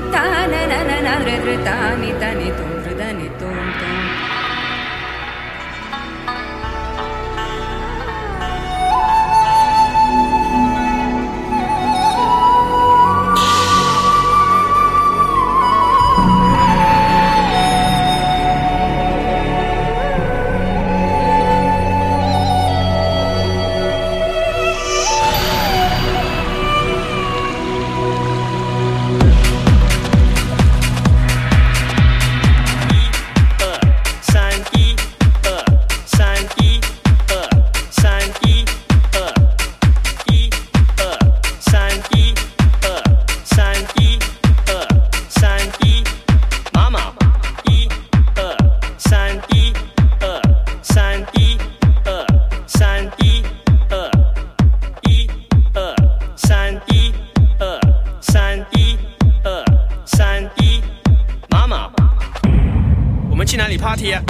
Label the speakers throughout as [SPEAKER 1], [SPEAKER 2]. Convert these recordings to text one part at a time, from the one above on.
[SPEAKER 1] party 啊！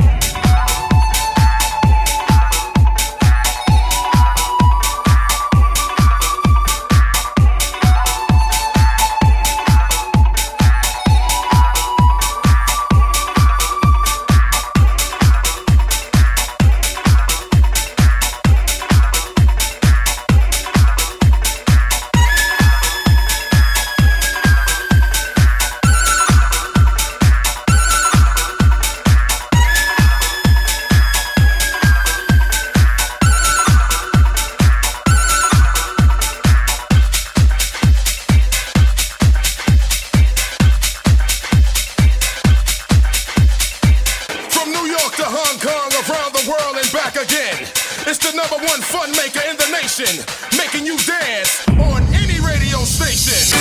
[SPEAKER 2] It's the #1 fun maker in the nation, making you dance on any radio station.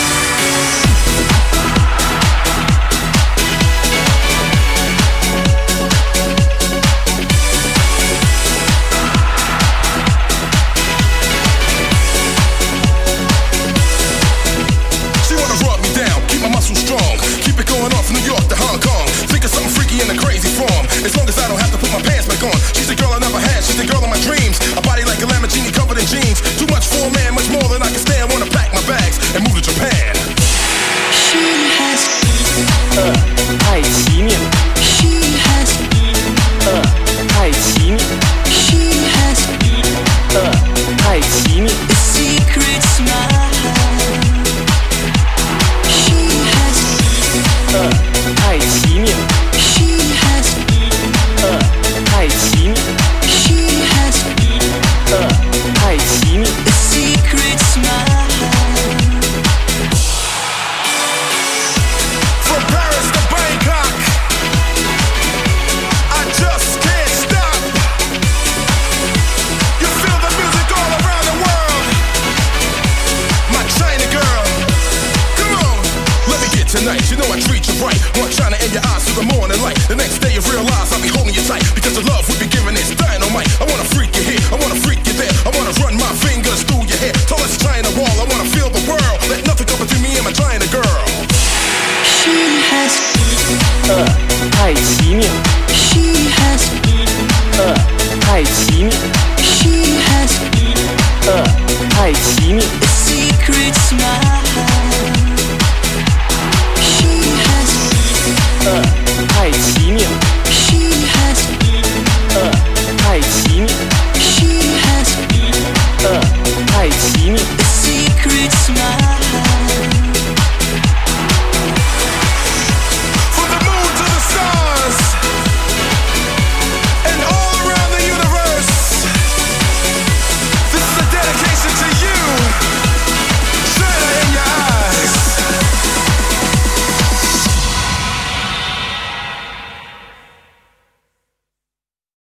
[SPEAKER 2] She wanna rub me down, keep my muscles strong, keep it going off New York to Hong Kong. Think of something freaky in a crazy form, as long as I don't have to put my pants back on. She's the girl I never had, she's the girl of my dreams. A body like a Lamborghini covered in jeans. Too much for a man, much more than I can stand. Wanna pack my bags and move to Japan.
[SPEAKER 3] She has
[SPEAKER 1] 爱奇面
[SPEAKER 3] She has
[SPEAKER 1] 爱奇面
[SPEAKER 3] She has
[SPEAKER 1] 爱奇面
[SPEAKER 3] a secret smile. She has
[SPEAKER 1] 爱奇面
[SPEAKER 3] She has
[SPEAKER 1] 爱奇面
[SPEAKER 3] She has
[SPEAKER 1] 爱奇面
[SPEAKER 3] a secret smile.
[SPEAKER 2] From Paris to Bangkok, I just can't stop. You feel the music all around the world. My China girl, come on. Let me get tonight, you know I treat you right. Want China in your eyes through the morning light. The next day you realize I'll be holding you tight, because the love we be giving is dynamite. I wanna freak you here, I wanna freak you there. I wanna run my fingers through your hair. Tallest China wall, I wanna feel the world. Let nothing come between me and my China girl.
[SPEAKER 3] She has
[SPEAKER 1] 爱奇面
[SPEAKER 3] She has
[SPEAKER 1] 爱奇面
[SPEAKER 3] She has
[SPEAKER 1] 爱奇面
[SPEAKER 3] a secret smile. She has